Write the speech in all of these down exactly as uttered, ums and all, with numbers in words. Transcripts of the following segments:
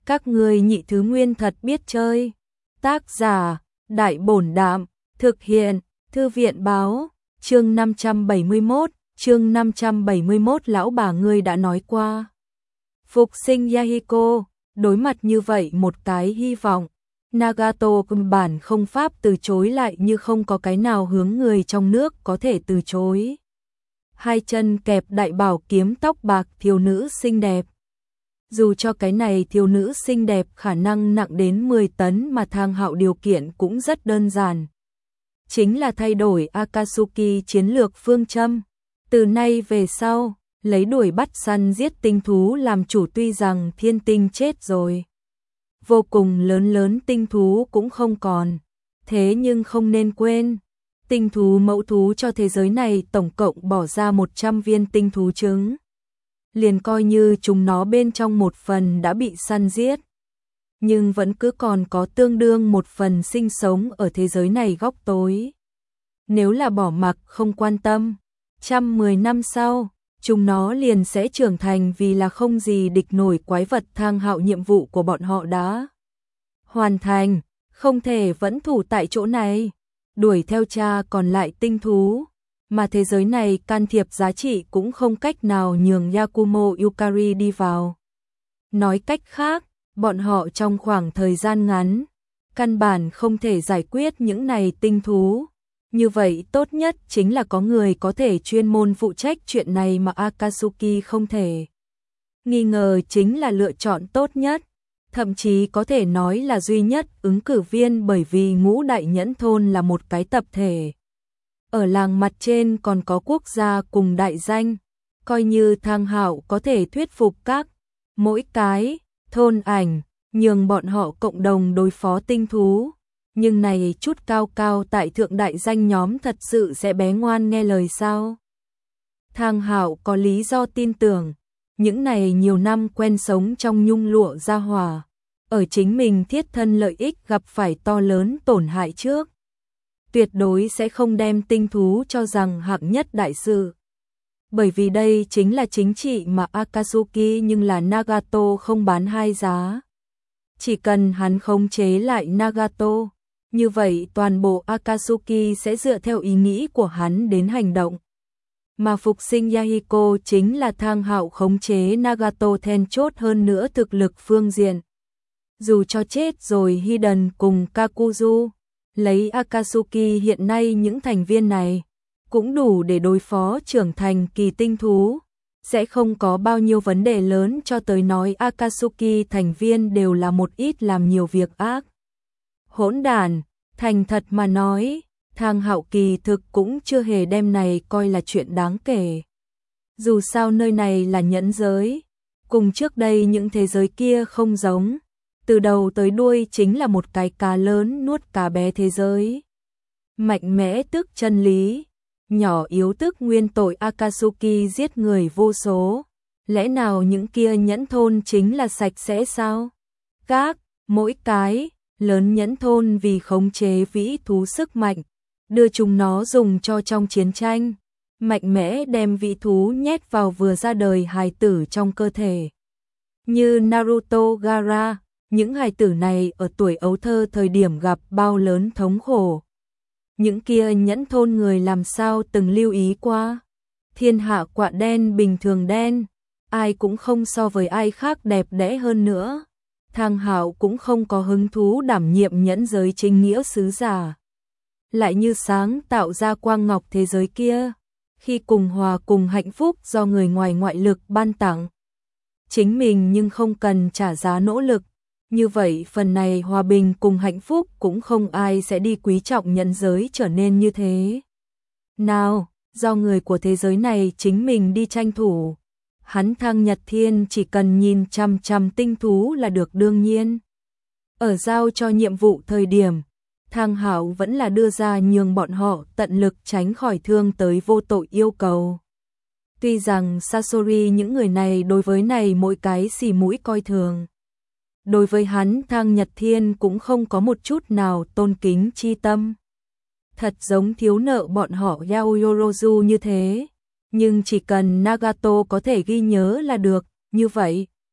Các ngươi nhị thứ nguyên thật biết chơi. Tác giả, Đại Bổn Đạm, thực hiện, Thư viện báo, chương năm trăm bảy mươi mốt, chương năm trăm bảy mươi mốt lão bà ngươi đã nói qua. Phục sinh Yahiko, đối mặt như vậy một cái hy vọng, Nagato căn bản không pháp từ chối lại như không có cái nào hướng người trong nước có thể từ chối. Hai chân kẹp đại bảo kiếm tóc bạc thiếu nữ xinh đẹp. Dù cho cái này thiếu nữ xinh đẹp khả năng nặng đến mười tấn mà Thang Hạo điều kiện cũng rất đơn giản. Chính là thay đổi Akatsuki chiến lược phương châm. Từ nay về sau, lấy đuổi bắt săn giết tinh thú làm chủ, tuy rằng thiên tinh chết rồi. Vô cùng lớn lớn tinh thú cũng không còn. Thế nhưng không nên quên, tinh thú mẫu thú cho thế giới này tổng cộng bỏ ra một trăm viên tinh thú trứng. Liền coi như chúng nó bên trong một phần đã bị săn giết, nhưng vẫn cứ còn có tương đương một phần sinh sống ở thế giới này góc tối. Nếu là bỏ mặc không quan tâm, trăm mười năm sau, chúng nó liền sẽ trưởng thành vì là không gì địch nổi quái vật. Thang Hạo nhiệm vụ của bọn họ đã hoàn thành, không thể vẫn thủ tại chỗ này, đuổi theo cha còn lại tinh thú. Mà thế giới này can thiệp giá trị cũng không cách nào nhường Yakumo Yukari đi vào. Nói cách khác, bọn họ trong khoảng thời gian ngắn, căn bản không thể giải quyết những này tinh thú. Như vậy tốt nhất chính là có người có thể chuyên môn phụ trách chuyện này, mà Akatsuki không thể. Nghi ngờ chính là lựa chọn tốt nhất, thậm chí có thể nói là duy nhất ứng cử viên, bởi vì Ngũ Đại Nhẫn Thôn là một cái tập thể. Ở làng mặt trên còn có quốc gia cùng đại danh, coi như Thang Hạo có thể thuyết phục các mỗi cái thôn ảnh, nhường bọn họ cộng đồng đối phó tinh thú. Nhưng này chút cao cao tại thượng đại danh nhóm thật sự sẽ bé ngoan nghe lời sao? Thang Hạo có lý do tin tưởng, những này nhiều năm quen sống trong nhung lụa gia hỏa, ở chính mình thiết thân lợi ích gặp phải to lớn tổn hại trước, tuyệt đối sẽ không đem tinh thú cho rằng hạng nhất đại sự. Bởi vì đây chính là chính trị mà Akatsuki nhưng là Nagato không bán hai giá. Chỉ cần hắn khống chế lại Nagato, như vậy toàn bộ Akatsuki sẽ dựa theo ý nghĩ của hắn đến hành động. Mà phục sinh Yahiko chính là Thang Hạo khống chế Nagato then chốt, hơn nữa thực lực phương diện. Dù cho chết rồi Hiden cùng Kakuzu, lấy Akatsuki hiện nay những thành viên này, cũng đủ để đối phó trưởng thành kỳ tinh thú, sẽ không có bao nhiêu vấn đề lớn. Cho tới nói Akatsuki thành viên đều là một ít làm nhiều việc ác, hỗn đản. Thành thật mà nói, Thang Hạo kỳ thực cũng chưa hề đem này coi là chuyện đáng kể. Dù sao nơi này là nhẫn giới, cùng trước đây những thế giới kia không giống, từ đầu tới đuôi chính là một cái cá lớn nuốt cá bé thế giới. Mạnh mẽ tức chân lý, nhỏ yếu tức nguyên tội. Akatsuki giết người vô số, lẽ nào những kia nhẫn thôn chính là sạch sẽ sao? Các, mỗi cái lớn nhẫn thôn vì khống chế vĩ thú sức mạnh, đưa chúng nó dùng cho trong chiến tranh, mạnh mẽ đem vĩ thú nhét vào vừa ra đời hài tử trong cơ thể. Như Naruto, Gaara, những hài tử này ở tuổi ấu thơ thời điểm gặp bao lớn thống khổ. Những kia nhẫn thôn người làm sao từng lưu ý qua? Thiên hạ quạ đen bình thường đen, ai cũng không so với ai khác đẹp đẽ hơn nữa. Thang Hạo cũng không có hứng thú đảm nhiệm nhẫn giới chính nghĩa sứ giả. Lại như sáng tạo ra quang ngọc thế giới kia, khi cùng hòa cùng hạnh phúc do người ngoài ngoại lực ban tặng. Chính mình nhưng không cần trả giá nỗ lực, như vậy phần này hòa bình cùng hạnh phúc cũng không ai sẽ đi quý trọng nhẫn giới trở nên như thế. Nào, do người của thế giới này chính mình đi tranh thủ. Hắn Thang Nhật Thiên chỉ cần nhìn chăm chăm tinh thú là được đương nhiên. Ở giao cho nhiệm vụ thời điểm, Thang Hạo vẫn là đưa ra nhường bọn họ tận lực tránh khỏi thương tới vô tội yêu cầu. Tuy rằng Sasori những người này đối với này mỗi cái xì mũi coi thường, đối với hắn Thang Nhật Thiên cũng không có một chút nào tôn kính chi tâm. Thật giống thiếu nợ bọn họ Yaoyorozu như thế. Nhưng chỉ cần Nagato có thể ghi nhớ là được, như vậy.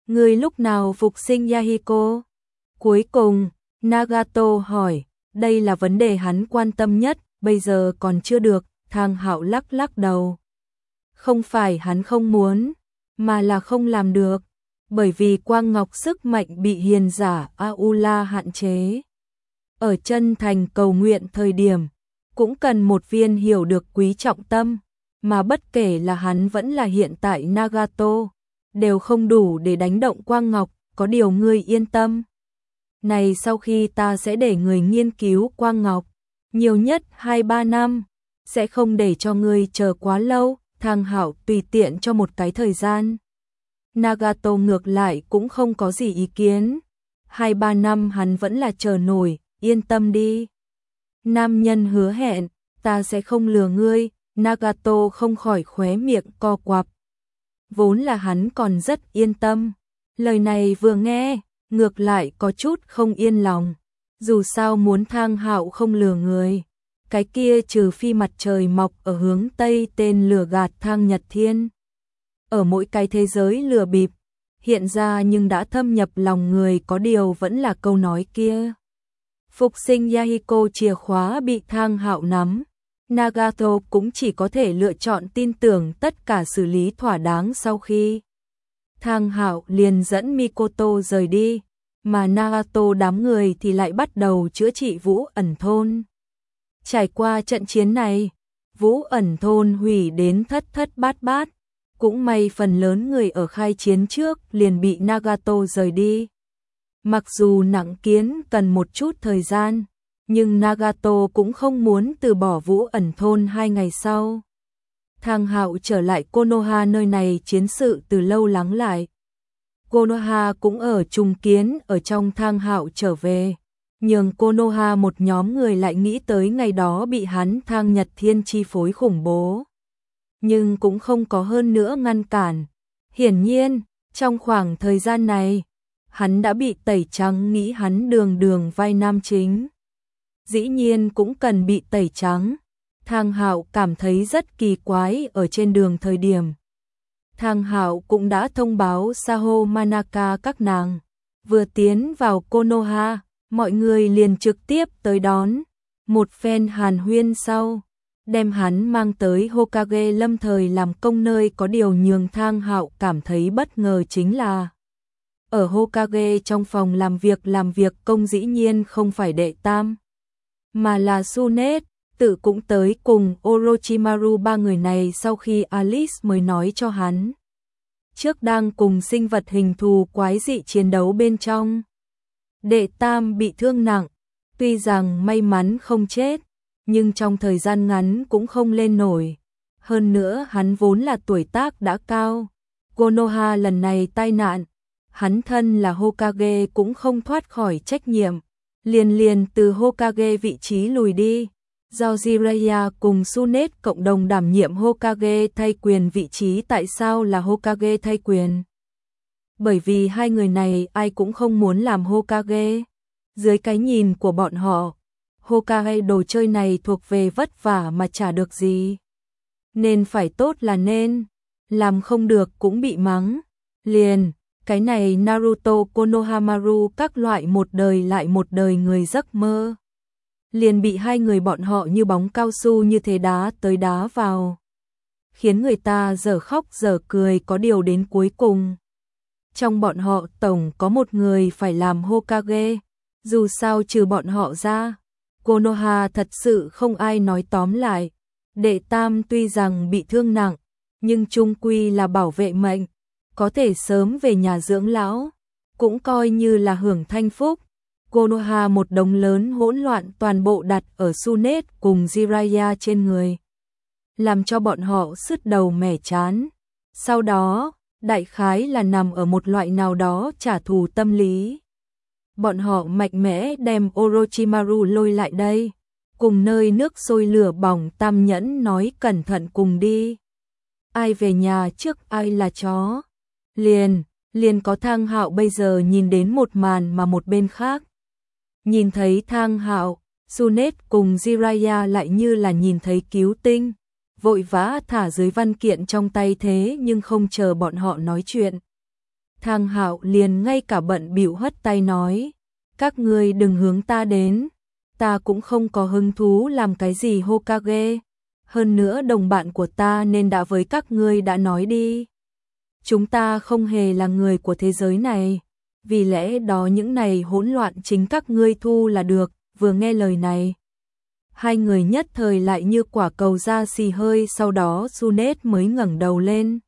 Ngươi lúc nào phục sinh Yahiko? Cuối cùng, Nagato hỏi, đây là vấn đề hắn quan tâm nhất, bây giờ còn chưa được, Thang Hạo lắc lắc đầu. Không phải hắn không muốn, mà là không làm được, bởi vì quang ngọc sức mạnh bị hiền giả Aula hạn chế. Ở chân thành cầu nguyện thời điểm, cũng cần một viên hiểu được quý trọng tâm, mà bất kể là hắn vẫn là hiện tại Nagato, đều không đủ để đánh động quang ngọc, có điều ngươi yên tâm. Này sau khi ta sẽ để người nghiên cứu quang ngọc, nhiều nhất hai ba năm, sẽ không để cho ngươi chờ quá lâu, Thang Hạo tùy tiện cho một cái thời gian. Nagato ngược lại cũng không có gì ý kiến, hai ba năm hắn vẫn là chờ nổi, yên tâm đi. Nam nhân hứa hẹn, ta sẽ không lừa ngươi, Nagato không khỏi khóe miệng co quắp. Vốn là hắn còn rất yên tâm, lời này vừa nghe, ngược lại có chút không yên lòng, dù sao muốn Thang Hạo không lừa người. Cái kia trừ phi mặt trời mọc ở hướng Tây tên lừa gạt Thang Nhật Thiên. Ở mỗi cái thế giới lừa bịp, hiện ra nhưng đã thâm nhập lòng người, có điều vẫn là câu nói kia. Phục sinh Yahiko chìa khóa bị Thang Hạo nắm, Nagato cũng chỉ có thể lựa chọn tin tưởng tất cả xử lý thỏa đáng sau khi. Thang Hạo liền dẫn Mikoto rời đi, mà Nagato đám người thì lại bắt đầu chữa trị Vũ Ẩn Thôn. Trải qua trận chiến này, Vũ Ẩn Thôn hủy đến thất thất bát bát, cũng may phần lớn người ở khai chiến trước liền bị Nagato rời đi. Mặc dù nặng kiến cần một chút thời gian, nhưng Nagato cũng không muốn từ bỏ Vũ Ẩn Thôn hai ngày sau. Thang Hạo trở lại Konoha, nơi này chiến sự từ lâu lắng lại. Konoha cũng ở trùng kiến ở trong Thang Hạo trở về, nhường Konoha một nhóm người lại nghĩ tới ngày đó bị hắn Thang Nhật Thiên chi phối khủng bố. Nhưng cũng không có hơn nữa ngăn cản. Hiển nhiên, trong khoảng thời gian này, hắn đã bị tẩy trắng, nghĩ hắn đường đường vai nam chính. Dĩ nhiên cũng cần bị tẩy trắng. Thang Hạo cảm thấy rất kỳ quái ở trên đường thời điểm. Thang Hạo cũng đã thông báo Saho Manaka các nàng. Vừa tiến vào Konoha, mọi người liền trực tiếp tới đón. Một phen hàn huyên sau, đem hắn mang tới Hokage lâm thời làm công, nơi có điều nhường Thang Hạo cảm thấy bất ngờ chính là ở Hokage trong phòng làm việc làm việc công dĩ nhiên không phải đệ tam, mà là Tsunade, tự cũng tới cùng Orochimaru. Ba người này sau khi Alice mới nói cho hắn, trước đang cùng sinh vật hình thù quái dị chiến đấu bên trong. Đệ tam bị thương nặng, tuy rằng may mắn không chết, nhưng trong thời gian ngắn cũng không lên nổi. Hơn nữa hắn vốn là tuổi tác đã cao. Konoha lần này tai nạn, hắn thân là Hokage cũng không thoát khỏi trách nhiệm, liền liền từ Hokage vị trí lùi đi, do Jiraiya cùng Tsunade cộng đồng đảm nhiệm Hokage thay quyền vị trí. Tại sao là Hokage thay quyền? Bởi vì hai người này ai cũng không muốn làm Hokage. Dưới cái nhìn của bọn họ, Hokage đồ chơi này thuộc về vất vả mà chả được gì. Nên phải tốt là nên, làm không được cũng bị mắng. Liền, cái này Naruto, Konohamaru các loại một đời lại một đời người giấc mơ. Liền bị hai người bọn họ như bóng cao su như thế đá tới đá vào. Khiến người ta dở khóc dở cười, có điều đến cuối cùng. Trong bọn họ tổng có một người phải làm Hokage, dù sao trừ bọn họ ra, Konoha thật sự không ai. Nói tóm lại, đệ tam tuy rằng bị thương nặng, nhưng chung quy là bảo vệ mệnh, có thể sớm về nhà dưỡng lão, cũng coi như là hưởng thanh phúc. Konoha một đống lớn hỗn loạn toàn bộ đặt ở Tsunade cùng Jiraiya trên người, làm cho bọn họ sứt đầu mẻ chán. Sau đó, đại khái là nằm ở một loại nào đó trả thù tâm lý. Bọn họ mạnh mẽ đem Orochimaru lôi lại đây, cùng nơi nước sôi lửa bỏng tam nhẫn nói cẩn thận cùng đi. Ai về nhà trước ai là chó. Liền, liền có Thang Hạo bây giờ nhìn đến một màn mà một bên khác. Nhìn thấy Thang Hạo, Tsunade cùng Jiraiya lại như là nhìn thấy cứu tinh, vội vã thả dưới văn kiện trong tay, thế nhưng không chờ bọn họ nói chuyện. Thang Hạo liền ngay cả bận bịu hất tay nói, các ngươi đừng hướng ta đến, ta cũng không có hứng thú làm cái gì Hokage, hơn nữa đồng bạn của ta nên đã với các ngươi đã nói đi. Chúng ta không hề là người của thế giới này, vì lẽ đó những này hỗn loạn chính các ngươi thu là được. Vừa nghe lời này, hai người nhất thời lại như quả cầu ra xì hơi, sau đó Junet mới ngẩng đầu lên,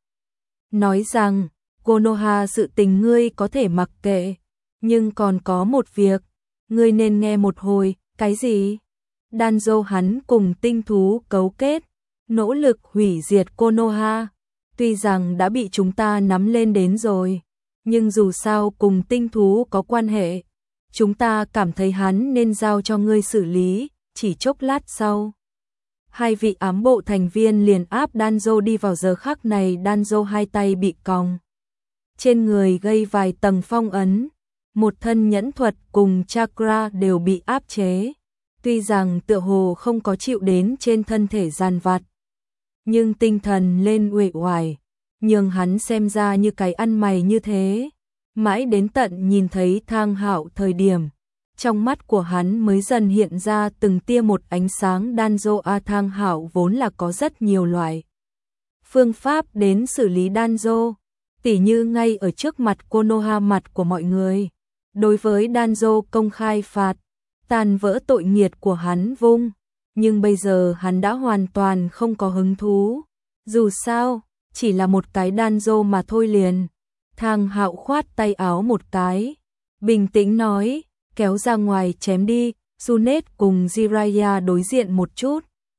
nói rằng, Konoha, sự tình ngươi có thể mặc kệ, nhưng còn có một việc, ngươi nên nghe một hồi. Cái gì? Danzo hắn cùng tinh thú cấu kết, nỗ lực hủy diệt Konoha. Tuy rằng đã bị chúng ta nắm lên đến rồi, nhưng dù sao cùng tinh thú có quan hệ, chúng ta cảm thấy hắn nên giao cho ngươi xử lý. Chỉ chốc lát sau, hai vị ám bộ thành viên liền áp Danzo đi vào. Giờ khắc này Danzo hai tay bị còng, trên người gây vài tầng phong ấn, một thân nhẫn thuật cùng chakra đều bị áp chế. Tuy rằng tựa hồ không có chịu đến trên thân thể giàn vặt, nhưng tinh thần lên uể oải, nhưng hắn xem ra như cái ăn mày như thế. Mãi đến tận nhìn thấy Thang Hạo thời điểm, trong mắt của hắn mới dần hiện ra từng tia một ánh sáng. Danzo a Thang Hạo vốn là có rất nhiều loại phương pháp đến xử lý Danzo, tỉ như ngay ở trước mặt Konoha, mặt của mọi người, đối với Danzo công khai phạt, tàn vỡ tội nghiệt của hắn vung. Nhưng bây giờ hắn đã hoàn toàn không có hứng thú, dù sao, chỉ là một cái Danzo mà thôi liền. Thang Hạo khoát tay áo một cái, bình tĩnh nói, kéo ra ngoài chém đi. Junet cùng Jiraiya đối diện một chút,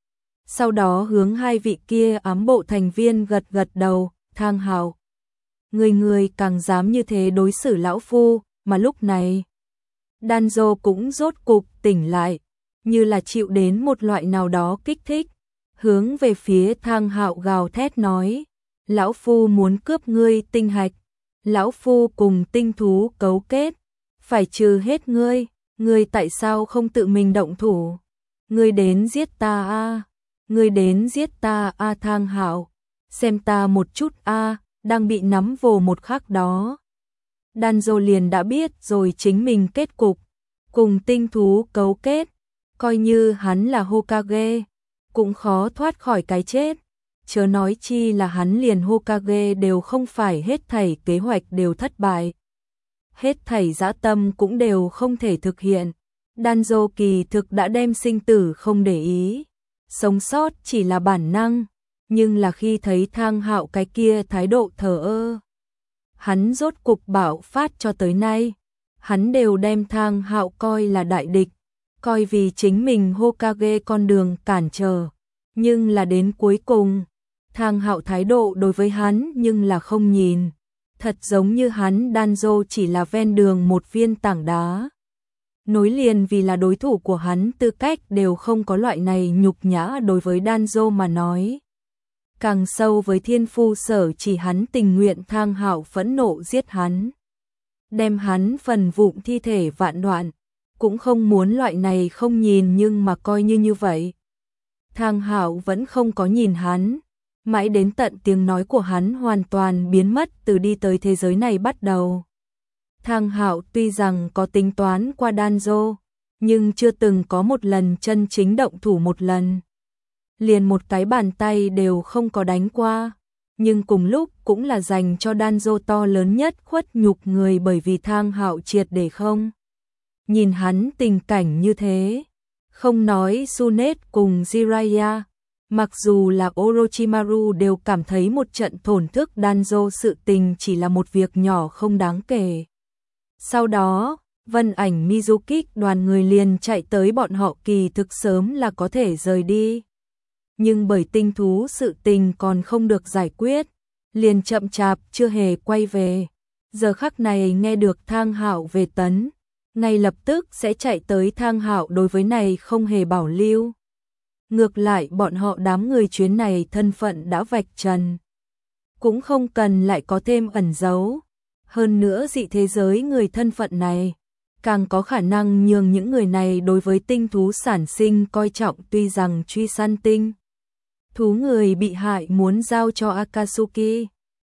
sau đó hướng hai vị kia ám bộ thành viên gật gật đầu. Thang Hạo, người người càng dám như thế đối xử lão phu. Mà lúc này Danzo cũng rốt cục tỉnh lại, như là chịu đến một loại nào đó kích thích, hướng về phía Thang Hạo gào thét nói, lão phu muốn cướp ngươi tinh hạch, lão phu cùng tinh thú cấu kết, phải trừ hết ngươi, ngươi tại sao không tự mình động thủ? Ngươi đến giết ta a, ngươi đến giết ta a. Thang Hạo, xem ta một chút a. Đang bị nắm vồ một khắc đó, Danzo liền đã biết rồi chính mình kết cục, cùng tinh thú cấu kết, coi như hắn là Hokage, cũng khó thoát khỏi cái chết. Chớ nói chi là hắn liền Hokage đều không phải, hết thảy kế hoạch đều thất bại, hết thảy dã tâm cũng đều không thể thực hiện. Danzo kỳ thực đã đem sinh tử không để ý, sống sót chỉ là bản năng, nhưng là khi thấy Thang Hạo cái kia thái độ thờ ơ, hắn rốt cục bạo phát. Cho tới nay, hắn đều đem Thang Hạo coi là đại địch, coi vì chính mình Hokage con đường cản trở, nhưng là đến cuối cùng, Thang Hạo thái độ đối với hắn nhưng là không nhìn, thật giống như hắn Danzo chỉ là ven đường một viên tảng đá, nối liền vì là đối thủ của hắn tư cách đều không có. Loại này nhục nhã đối với Danzo mà nói, càng sâu với thiên phu sở chỉ, hắn tình nguyện Thang Hạo phẫn nộ giết hắn, đem hắn phần vụn thi thể vạn đoạn, cũng không muốn loại này không nhìn nhưng mà coi như như vậy. Thang Hạo vẫn không có nhìn hắn, mãi đến tận tiếng nói của hắn hoàn toàn biến mất từ đi tới thế giới này bắt đầu. Thang Hạo tuy rằng có tính toán qua Danzo, nhưng chưa từng có một lần chân chính động thủ một lần, liền một cái bàn tay đều không có đánh qua, nhưng cùng lúc cũng là dành cho Danzo to lớn nhất khuất nhục người, bởi vì Thang Hạo triệt để không nhìn hắn tình cảnh như thế. Không nói Junet cùng Jiraiya, mặc dù là Orochimaru đều cảm thấy một trận thổn thức Danzo sự tình chỉ là một việc nhỏ không đáng kể. Sau đó, Vân Ảnh Mizuki đoàn người liền chạy tới, bọn họ kỳ thực sớm là có thể rời đi, nhưng bởi tinh thú sự tình còn không được giải quyết, liền chậm chạp chưa hề quay về. Giờ khắc này nghe được Thang Hạo về tấn, ngay lập tức sẽ chạy tới. Thang Hạo đối với này không hề bảo lưu, ngược lại bọn họ đám người chuyến này thân phận đã vạch trần, cũng không cần lại có thêm ẩn giấu. Hơn nữa dị thế giới người thân phận này càng có khả năng nhường những người này đối với tinh thú sản sinh coi trọng. Tuy rằng truy săn tinh thú người bị hại muốn giao cho Akatsuki,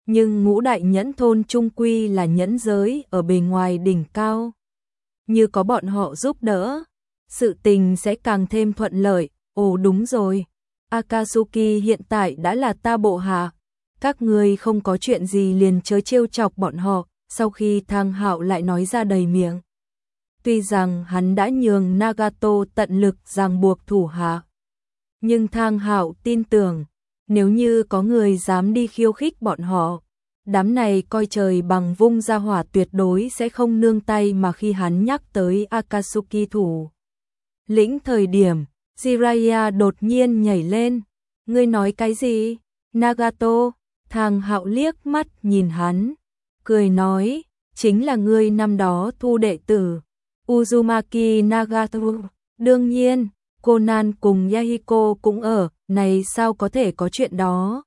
Nhưng ngũ đại nhẫn thôn trung quy là nhẫn giới ở bề ngoài đỉnh cao. Như có bọn họ giúp đỡ, sự tình sẽ càng thêm thuận lợi. Ồ đúng rồi, Akatsuki hiện tại đã là ta bộ hạ. Các ngươi không có chuyện gì liền chớ trêu chọc bọn họ. Sau khi Thang Hạo lại nói ra đầy miệng. Tuy rằng hắn đã nhường Nagato tận lực ràng buộc thủ hạ, nhưng Thang Hạo tin tưởng, nếu như có người dám đi khiêu khích bọn họ, đám này coi trời bằng vung ra hỏa tuyệt đối sẽ không nương tay. Mà khi hắn nhắc tới Akatsuki thủ lĩnh thời điểm, Jiraiya đột nhiên nhảy lên. Ngươi nói cái gì? Nagato? Thang Hạo liếc mắt nhìn hắn, cười nói, chính là ngươi năm đó thu đệ tử Uzumaki Nagato. Đương nhiên, Conan cùng Yahiko cũng ở, này sao có thể có chuyện đó?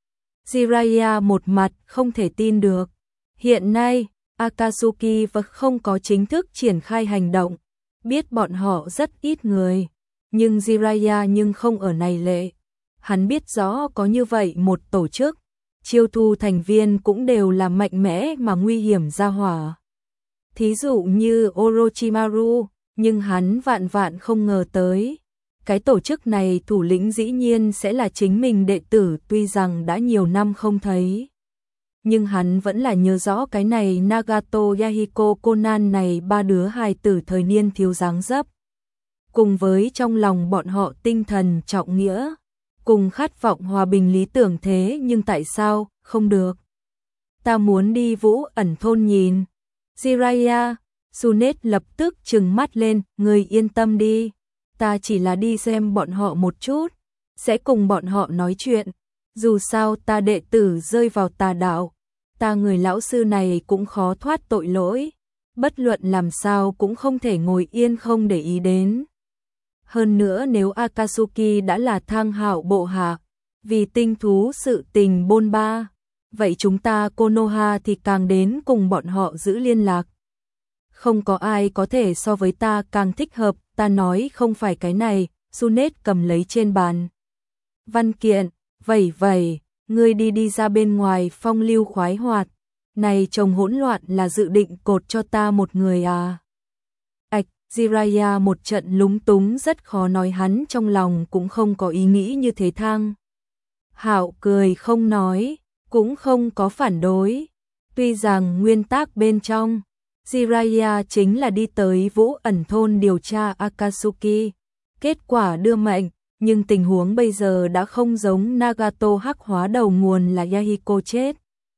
Jiraiya một mặt không thể tin được. Hiện nay, Akatsuki vẫn không có chính thức triển khai hành động, biết bọn họ rất ít người, nhưng Jiraiya nhưng không ở này lệ. Hắn biết rõ có như vậy một tổ chức, chiêu thu thành viên cũng đều là mạnh mẽ mà nguy hiểm ra hỏa. Thí dụ như Orochimaru, nhưng hắn vạn vạn không ngờ tới. Cái tổ chức này thủ lĩnh dĩ nhiên sẽ là chính mình đệ tử. Tuy rằng đã nhiều năm không thấy, nhưng hắn vẫn là nhớ rõ cái này Nagato, Yahiko, Conan này ba đứa hài tử thời niên thiếu dáng dấp. Cùng với trong lòng bọn họ tinh thần trọng nghĩa, cùng khát vọng hòa bình lý tưởng, thế nhưng tại sao không được? Ta muốn đi Vũ Ẩn thôn nhìn. Jiraiya, Sunet lập tức trừng mắt lên, người yên tâm đi, ta chỉ là đi xem bọn họ một chút, sẽ cùng bọn họ nói chuyện. Dù sao ta đệ tử rơi vào tà đạo, ta người lão sư này cũng khó thoát tội lỗi, bất luận làm sao cũng không thể ngồi yên không để ý đến. Hơn nữa nếu Akatsuki đã là Thang Hạo bộ hạ, vì tinh thú sự tình bôn ba, vậy chúng ta Konoha thì càng đến cùng bọn họ giữ liên lạc. Không có ai có thể so với ta càng thích hợp. Ta nói không phải cái này. Sunet cầm lấy trên bàn văn kiện, vẩy vẩy, ngươi đi đi ra bên ngoài phong lưu khoái hoạt. Này chồng hỗn loạn là dự định cột cho ta một người à? Ảch, Jiraiya một trận lúng túng, rất khó nói, hắn trong lòng cũng không có ý nghĩ như thế. Thang Hạo cười không nói, cũng không có phản đối. Tuy rằng nguyên tắc bên trong, Jiraiya chính là đi tới Vũ Ẩn thôn điều tra Akatsuki, kết quả đưa mệnh, nhưng tình huống bây giờ đã không giống Nagato hắc hóa đầu nguồn là Yahiko chết,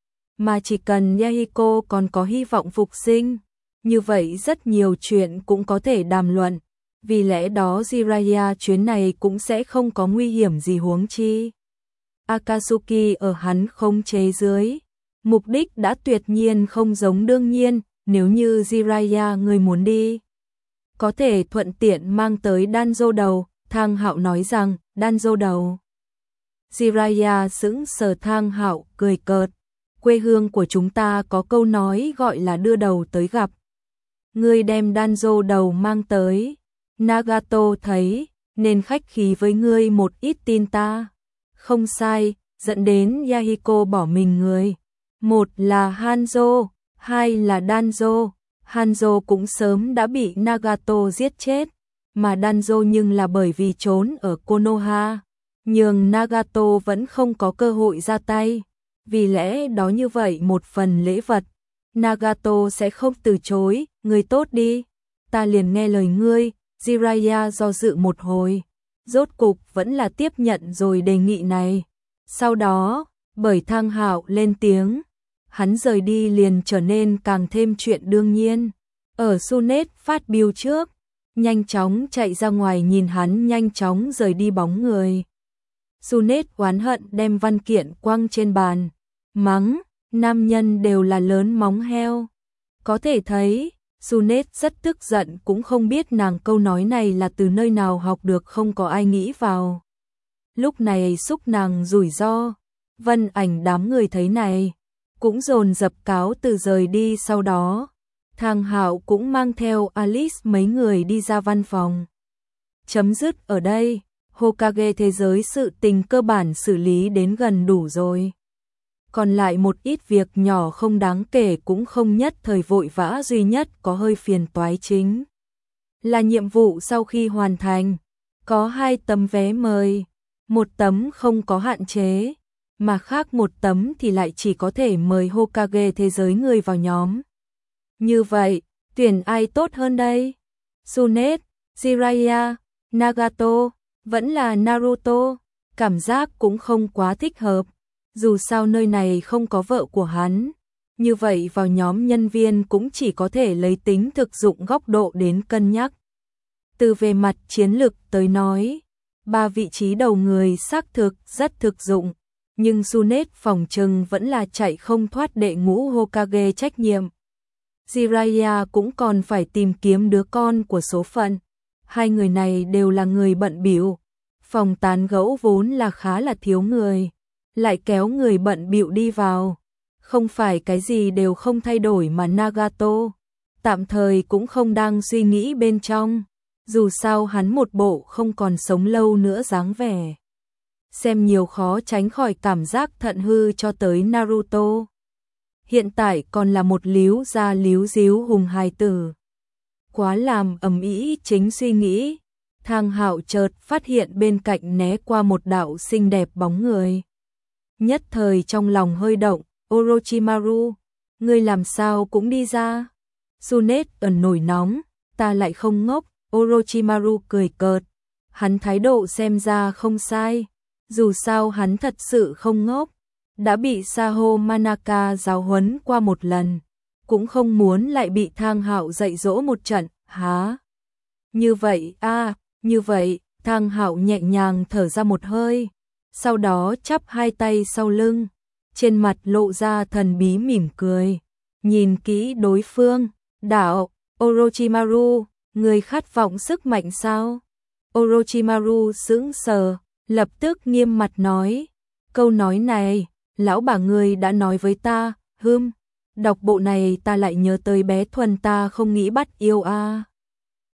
mà chỉ cần Yahiko còn có hy vọng phục sinh, như vậy rất nhiều chuyện cũng có thể đàm luận. Vì lẽ đó Jiraiya chuyến này cũng sẽ không có nguy hiểm gì, huống chi Akatsuki ở hắn khống chế dưới, mục đích đã tuyệt nhiên không giống. Đương nhiên, nếu như Jiraiya người muốn đi, có thể thuận tiện mang tới Danzo đầu. Thang Hạo nói rằng, Danzo đầu. Jiraiya sững sờ. Thang Hạo cười cợt, quê hương của chúng ta có câu nói gọi là đưa đầu tới gặp. Ngươi đem Danzo đầu mang tới, Nagato thấy nên khách khí với ngươi một ít, tin ta. Không sai, dẫn đến Yahiko bỏ mình người. Một là Hanzo, hai là Danzo. Hanzo cũng sớm đã bị Nagato giết chết, mà Danzo nhưng là bởi vì trốn ở Konoha, nhưng Nagato vẫn không có cơ hội ra tay. Vì lẽ đó như vậy một phần lễ vật, Nagato sẽ không từ chối. Người tốt đi, ta liền nghe lời ngươi. Jiraiya do dự một hồi, rốt cục vẫn là tiếp nhận rồi đề nghị này. Sau đó, bởi Thang Hạo lên tiếng, hắn rời đi liền trở nên càng thêm chuyện đương nhiên. Ở Sunet phát biểu trước, nhanh chóng chạy ra ngoài nhìn hắn nhanh chóng rời đi bóng người. Sunet oán hận đem văn kiện quăng trên bàn, mắng, nam nhân đều là lớn móng heo. Có thể thấy, Sunet rất tức giận, cũng không biết nàng câu nói này là từ nơi nào học được, không có ai nghĩ vào. Lúc này xúc nàng rủi ro. Vân Ảnh đám người thấy này, cũng dồn dập cáo từ rời đi. Sau đó, Thang Hạo cũng mang theo Alice mấy người đi ra văn phòng. Chấm dứt ở đây, Hokage thế giới sự tình cơ bản xử lý đến gần đủ rồi. còn lại một ít việc nhỏ không đáng kể cũng không nhất thời vội vã, duy nhất có hơi phiền toái chính là nhiệm vụ sau khi hoàn thành. Có hai tấm vé mời, một tấm không có hạn chế, mà khác một tấm thì lại chỉ có thể mời Hokage thế giới người vào nhóm. Như vậy, tuyển ai tốt hơn đây? Tsunade, Jiraiya, Nagato, vẫn là Naruto? Cảm giác cũng không quá thích hợp. Dù sao nơi này không có vợ của hắn, như vậy vào nhóm nhân viên cũng chỉ có thể lấy tính thực dụng góc độ đến cân nhắc. Từ về mặt chiến lược tới nói, ba vị trí đầu người xác thực rất thực dụng, nhưng Tsunade phòng trừng vẫn là chạy không thoát đệ ngũ Hokage trách nhiệm. Jiraiya cũng còn phải tìm kiếm đứa con của số phận. Hai người này đều là người bận bịu, phòng tán gẫu vốn là khá là thiếu người, lại kéo người bận bịu đi vào, không phải cái gì đều không thay đổi mà Nagato tạm thời cũng không đang suy nghĩ bên trong, dù sao hắn một bộ không còn sống lâu nữa dáng vẻ. Xem nhiều khó tránh khỏi cảm giác thận hư cho tới Naruto. Hiện tại còn là một líu ra líu díu hùng hài tử. Quá làm ầm ĩ chính suy nghĩ, Thang Hạo chợt phát hiện bên cạnh né qua một đạo xinh đẹp bóng người. Nhất thời trong lòng hơi động, Orochimaru, ngươi làm sao cũng đi ra? Tsunade ẩn nổi nóng, ta lại không ngốc, Orochimaru cười cợt, hắn thái độ xem ra không sai, dù sao hắn thật sự không ngốc, đã bị Saho Manaka giáo huấn qua một lần, cũng không muốn lại bị Thang Hạo dạy dỗ một trận, há? Như vậy, a, à, như vậy, Thang Hạo nhẹ nhàng thở ra một hơi, sau đó chắp hai tay sau lưng, trên mặt lộ ra thần bí mỉm cười, nhìn kỹ đối phương, đạo, Orochimaru, người khát vọng sức mạnh sao? Orochimaru sững sờ, lập tức nghiêm mặt nói, câu nói này, lão bà ngươi đã nói với ta, hưm, đọc bộ này ta lại nhớ tới bé Thuần ta không nghĩ bắt yêu a.